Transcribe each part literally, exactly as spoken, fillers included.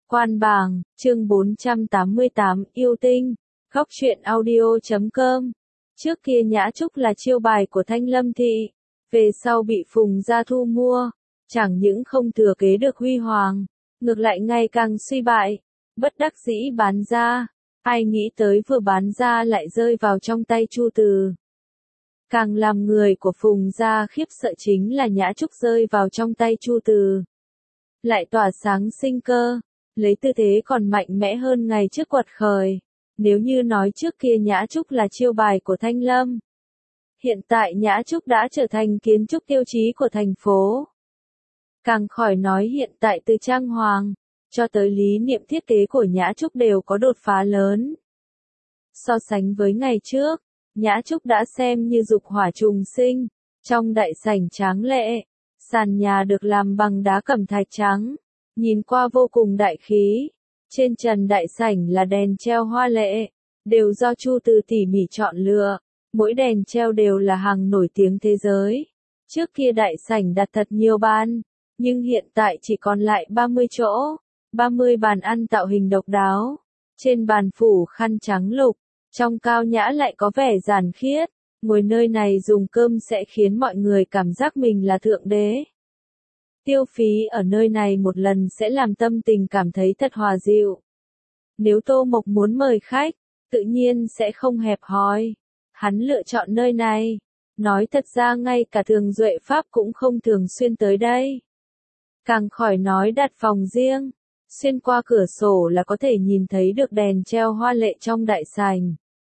Quan Bàng, chương bốn trăm tám mươi tám, yêu tinh, góc truyện audio chấm com. Trước kia Nhã Trúc là chiêu bài của Thanh Lâm Thị, về sau bị Phùng Gia thu mua, chẳng những không thừa kế được huy hoàng, ngược lại ngày càng suy bại, bất đắc dĩ bán ra. Ai nghĩ tới vừa bán ra lại rơi vào trong tay Chu Từ. Càng làm người của Phùng Gia khiếp sợ chính là Nhã Trúc rơi vào trong tay Chu Từ, lại tỏa sáng sinh cơ, lấy tư thế còn mạnh mẽ hơn ngày trước quật khởi. Nếu như nói trước kia Nhã Trúc là chiêu bài của Thanh Lâm, hiện tại Nhã Trúc đã trở thành kiến trúc tiêu chí của thành phố. Càng khỏi nói hiện tại từ trang hoàng cho tới lý niệm thiết kế của Nhã Trúc đều có đột phá lớn. So sánh với ngày trước, Nhã Trúc đã xem như dục hỏa trùng sinh, trong đại sảnh tráng lệ, sàn nhà được làm bằng đá cẩm thạch trắng, nhìn qua vô cùng đại khí. Trên trần đại sảnh là đèn treo hoa lệ, đều do Chu Từ tỉ mỉ chọn lựa, mỗi đèn treo đều là hàng nổi tiếng thế giới. Trước kia đại sảnh đặt thật nhiều bàn, nhưng hiện tại chỉ còn lại ba mươi chỗ, ba mươi bàn ăn tạo hình độc đáo. Trên bàn phủ khăn trắng lục, trong cao nhã lại có vẻ giản khiết, ngồi nơi này dùng cơm sẽ khiến mọi người cảm giác mình là thượng đế. Tiêu phí ở nơi này một lần sẽ làm tâm tình cảm thấy thật hòa dịu. Nếu Tô Mộc muốn mời khách, tự nhiên sẽ không hẹp hòi. Hắn lựa chọn nơi này. Nói thật ra ngay cả Thường Duệ Pháp cũng không thường xuyên tới đây. Càng khỏi nói đặt phòng riêng, xuyên qua cửa sổ là có thể nhìn thấy được đèn treo hoa lệ trong đại sảnh.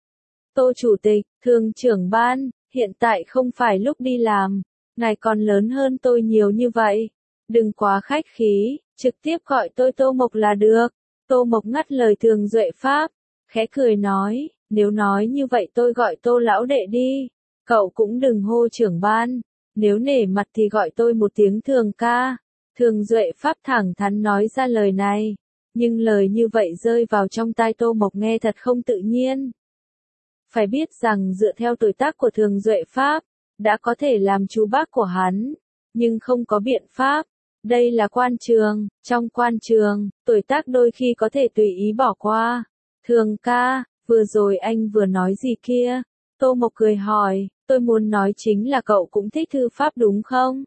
Tô Chủ tịch, Thường trưởng ban, hiện tại không phải lúc đi làm, ngài còn lớn hơn tôi nhiều như vậy. Đừng quá khách khí, trực tiếp gọi tôi Tô Mộc là được. Tô Mộc ngắt lời Thường Duệ Pháp, khẽ cười nói, nếu nói như vậy tôi gọi Tô lão đệ đi, cậu cũng đừng hô trưởng ban, nếu nể mặt thì gọi tôi một tiếng Thường ca. Thường Duệ Pháp thẳng thắn nói ra lời này, nhưng lời như vậy rơi vào trong tai Tô Mộc nghe thật không tự nhiên. Phải biết rằng dựa theo tuổi tác của Thường Duệ Pháp, đã có thể làm chú bác của hắn, nhưng không có biện pháp. Đây là quan trường, trong quan trường, tuổi tác đôi khi có thể tùy ý bỏ qua. Thường ca, vừa rồi anh vừa nói gì kia? Tô Mộc cười hỏi, tôi muốn nói chính là cậu cũng thích thư pháp đúng không?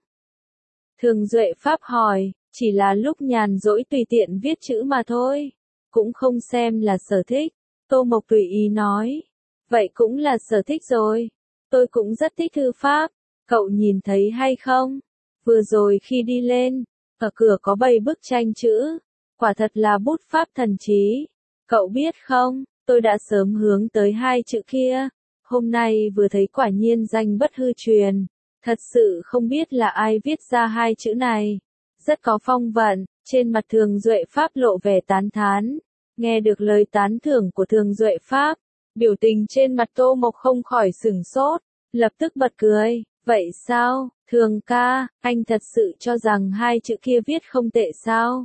Thường Duệ Pháp hỏi, chỉ là lúc nhàn rỗi tùy tiện viết chữ mà thôi, cũng không xem là sở thích. Tô Mộc tùy ý nói, vậy cũng là sở thích rồi, tôi cũng rất thích thư pháp, cậu nhìn thấy hay không? Vừa rồi khi đi lên, ở cửa có bày bức tranh chữ, quả thật là bút pháp thần trí. Cậu biết không, tôi đã sớm hướng tới hai chữ kia, hôm nay vừa thấy quả nhiên danh bất hư truyền, thật sự không biết là ai viết ra hai chữ này, rất có phong vận. Trên mặt Thường Duệ Pháp lộ vẻ tán thán, nghe được lời tán thưởng của Thường Duệ Pháp, biểu tình trên mặt Tô Mộc không khỏi sửng sốt, lập tức bật cười. Vậy sao, Thường ca, anh thật sự cho rằng hai chữ kia viết không tệ sao?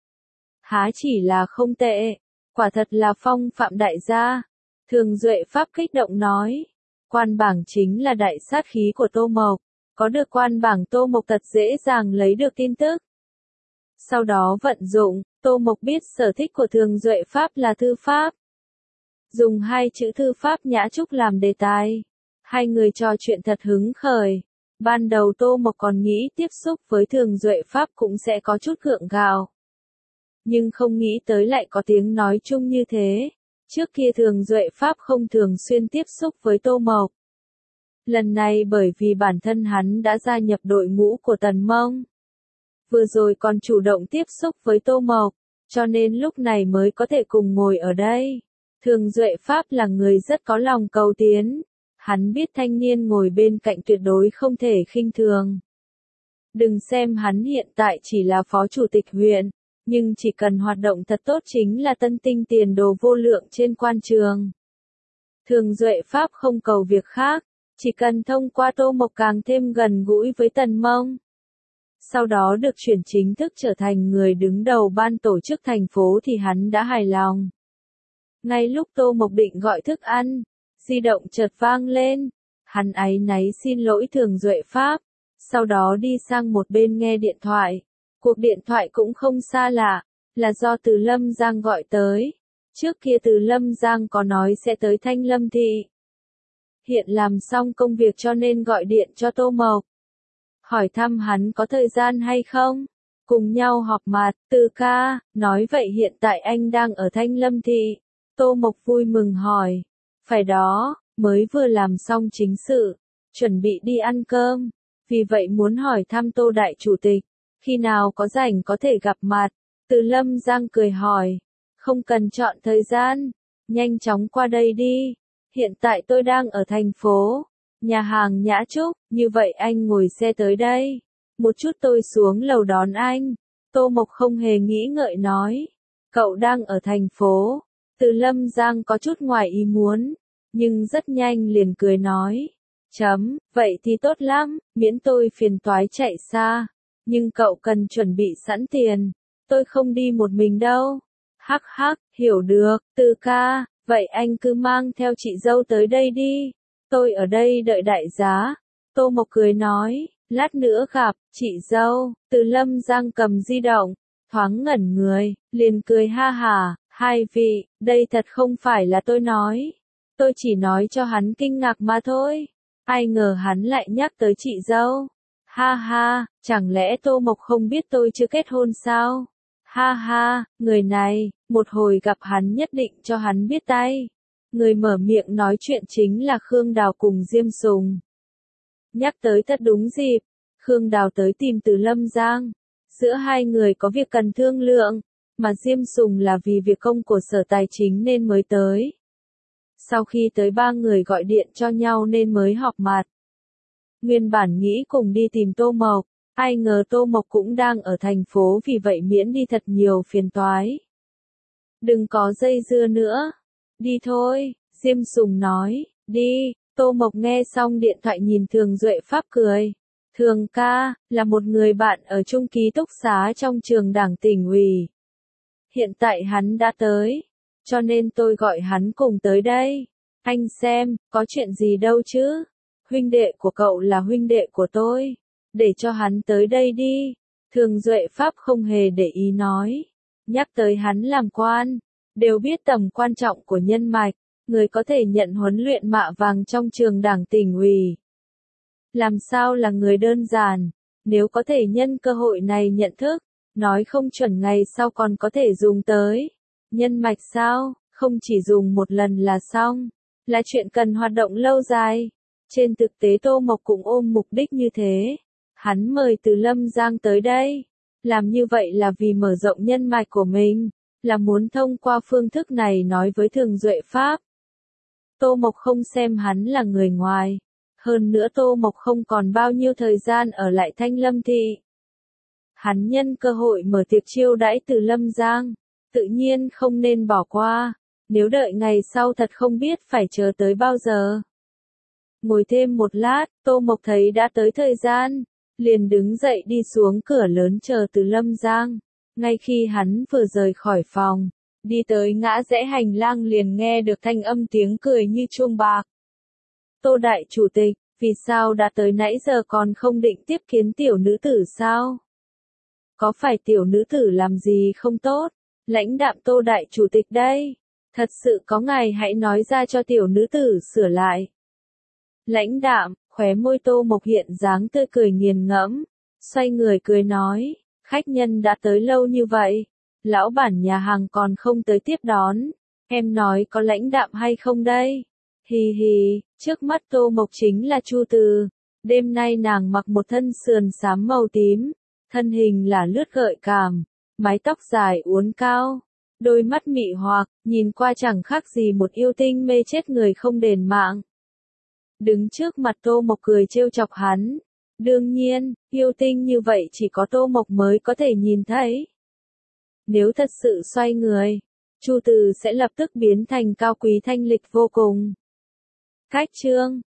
Há chỉ là không tệ, quả thật là phong phạm đại gia. Thường Duệ Pháp kích động nói, quan bảng chính là đại sát khí của Tô Mộc, có được quan bảng Tô Mộc thật dễ dàng lấy được tin tức. Sau đó vận dụng, Tô Mộc biết sở thích của Thường Duệ Pháp là thư pháp. Dùng hai chữ thư pháp Nhã Trúc làm đề tài. Hai người trò chuyện thật hứng khởi. Ban đầu Tô Mộc còn nghĩ tiếp xúc với Thường Duệ Pháp cũng sẽ có chút gượng gạo. Nhưng không nghĩ tới lại có tiếng nói chung như thế. Trước kia Thường Duệ Pháp không thường xuyên tiếp xúc với Tô Mộc. Lần này bởi vì bản thân hắn đã gia nhập đội ngũ của Tần Mông. Vừa rồi còn chủ động tiếp xúc với Tô Mộc, cho nên lúc này mới có thể cùng ngồi ở đây. Thường Duệ Pháp là người rất có lòng cầu tiến. Hắn biết thanh niên ngồi bên cạnh tuyệt đối không thể khinh thường. Đừng xem hắn hiện tại chỉ là phó chủ tịch huyện, nhưng chỉ cần hoạt động thật tốt chính là tân tinh tiền đồ vô lượng trên quan trường. Thường Duệ Pháp không cầu việc khác, chỉ cần thông qua Tô Mộc càng thêm gần gũi với Tần Mông. Sau đó được chuyển chính thức trở thành người đứng đầu ban tổ chức thành phố thì hắn đã hài lòng. Ngay lúc Tô Mộc định gọi thức ăn, di động chợt vang lên, hắn áy náy xin lỗi Thường Duệ Pháp, sau đó đi sang một bên nghe điện thoại. Cuộc điện thoại cũng không xa lạ, là do Từ Lâm Giang gọi tới. Trước kia Từ Lâm Giang có nói sẽ tới Thanh Lâm Thị. Hiện làm xong công việc cho nên gọi điện cho Tô Mộc. Hỏi thăm hắn có thời gian hay không? Cùng nhau họp mặt, Từ ca, nói vậy hiện tại anh đang ở Thanh Lâm Thị. Tô Mộc vui mừng hỏi. Phải đó, mới vừa làm xong chính sự, chuẩn bị đi ăn cơm. Vì vậy muốn hỏi thăm Tô Đại Chủ tịch, khi nào có rảnh có thể gặp mặt. Từ Lâm Giang cười hỏi. Không cần chọn thời gian, nhanh chóng qua đây đi. Hiện tại tôi đang ở thành phố, nhà hàng Nhã Trúc, như vậy anh ngồi xe tới đây. Một chút tôi xuống lầu đón anh. Tô Mộc không hề nghĩ ngợi nói. Cậu đang ở thành phố. Từ Lâm Giang có chút ngoài ý muốn, nhưng rất nhanh liền cười nói. Chấm, vậy thì tốt lắm, miễn tôi phiền toái chạy xa. Nhưng cậu cần chuẩn bị sẵn tiền. Tôi không đi một mình đâu. Hắc hắc, hiểu được, Từ ca, vậy anh cứ mang theo chị dâu tới đây đi. Tôi ở đây đợi đại giá. Tô Mộc cười nói, lát nữa gặp, chị dâu. Từ Lâm Giang cầm di động, thoáng ngẩn người, liền cười ha hả, hai vị, đây thật không phải là tôi nói. Tôi chỉ nói cho hắn kinh ngạc mà thôi. Ai ngờ hắn lại nhắc tới chị dâu. Ha ha, chẳng lẽ Tô Mộc không biết tôi chưa kết hôn sao? Ha ha, người này, một hồi gặp hắn nhất định cho hắn biết tay. Người mở miệng nói chuyện chính là Khương Đào cùng Diêm Sùng. Nhắc tới thật đúng dịp, Khương Đào tới tìm Từ Lâm Giang. Giữa hai người có việc cần thương lượng, mà Diêm Sùng là vì việc công của Sở Tài Chính nên mới tới. Sau khi tới ba người gọi điện cho nhau nên mới họp mặt. Nguyên bản nghĩ cùng đi tìm Tô Mộc, ai ngờ Tô Mộc cũng đang ở thành phố vì vậy miễn đi thật nhiều phiền toái. Đừng có dây dưa nữa. Đi thôi, Diêm Sùng nói, đi. Tô Mộc nghe xong điện thoại nhìn Thường Duệ Pháp cười. Thường ca, là một người bạn ở chung ký túc xá trong trường đảng tỉnh ủy. Hiện tại hắn đã tới, cho nên tôi gọi hắn cùng tới đây. Anh xem, có chuyện gì đâu chứ? Huynh đệ của cậu là huynh đệ của tôi. Để cho hắn tới đây đi. Thường Duệ Pháp không hề để ý nói. Nhắc tới hắn làm quan, đều biết tầm quan trọng của nhân mạch, người có thể nhận huấn luyện mạ vàng trong trường đảng tỉnh ủy. Làm sao là người đơn giản, nếu có thể nhân cơ hội này nhận thức, nói không chuẩn ngày sau còn có thể dùng tới. Nhân mạch sao, không chỉ dùng một lần là xong, là chuyện cần hoạt động lâu dài. Trên thực tế Tô Mộc cũng ôm mục đích như thế. Hắn mời Từ Lâm Giang tới đây. Làm như vậy là vì mở rộng nhân mạch của mình, là muốn thông qua phương thức này nói với Thường Duệ Pháp. Tô Mộc không xem hắn là người ngoài. Hơn nữa Tô Mộc không còn bao nhiêu thời gian ở lại Thanh Lâm Thị. Hắn nhân cơ hội mở tiệc chiêu đãi Từ Lâm Giang, tự nhiên không nên bỏ qua. Nếu đợi ngày sau thật không biết phải chờ tới bao giờ. Ngồi thêm một lát, Tô Mộc thấy đã tới thời gian, liền đứng dậy đi xuống cửa lớn chờ Từ Lâm Giang. Ngay khi hắn vừa rời khỏi phòng, đi tới ngã rẽ hành lang liền nghe được thanh âm tiếng cười như chuông bạc. Tô Đại Chủ tịch, vì sao đã tới nãy giờ còn không định tiếp kiến tiểu nữ tử sao? Có phải tiểu nữ tử làm gì không tốt? Lãnh đạm Tô Đại Chủ tịch đây. Thật sự có ngài hãy nói ra cho tiểu nữ tử sửa lại. Lãnh đạm, khóe môi Tô Mộc hiện dáng tươi cười nghiền ngẫm, xoay người cười nói, khách nhân đã tới lâu như vậy, lão bản nhà hàng còn không tới tiếp đón, em nói có lãnh đạm hay không đây? Hì hì, trước mắt Tô Mộc chính là Chu Từ, đêm nay nàng mặc một thân sườn xám màu tím, thân hình là lướt gợi cảm, mái tóc dài uốn cao, đôi mắt mị hoặc, nhìn qua chẳng khác gì một yêu tinh mê chết người không đền mạng. Đứng trước mặt Tô Mộc cười trêu chọc hắn. Đương nhiên, yêu tinh như vậy chỉ có Tô Mộc mới có thể nhìn thấy. Nếu thật sự xoay người, Chu Từ sẽ lập tức biến thành cao quý thanh lịch vô cùng. Cách chương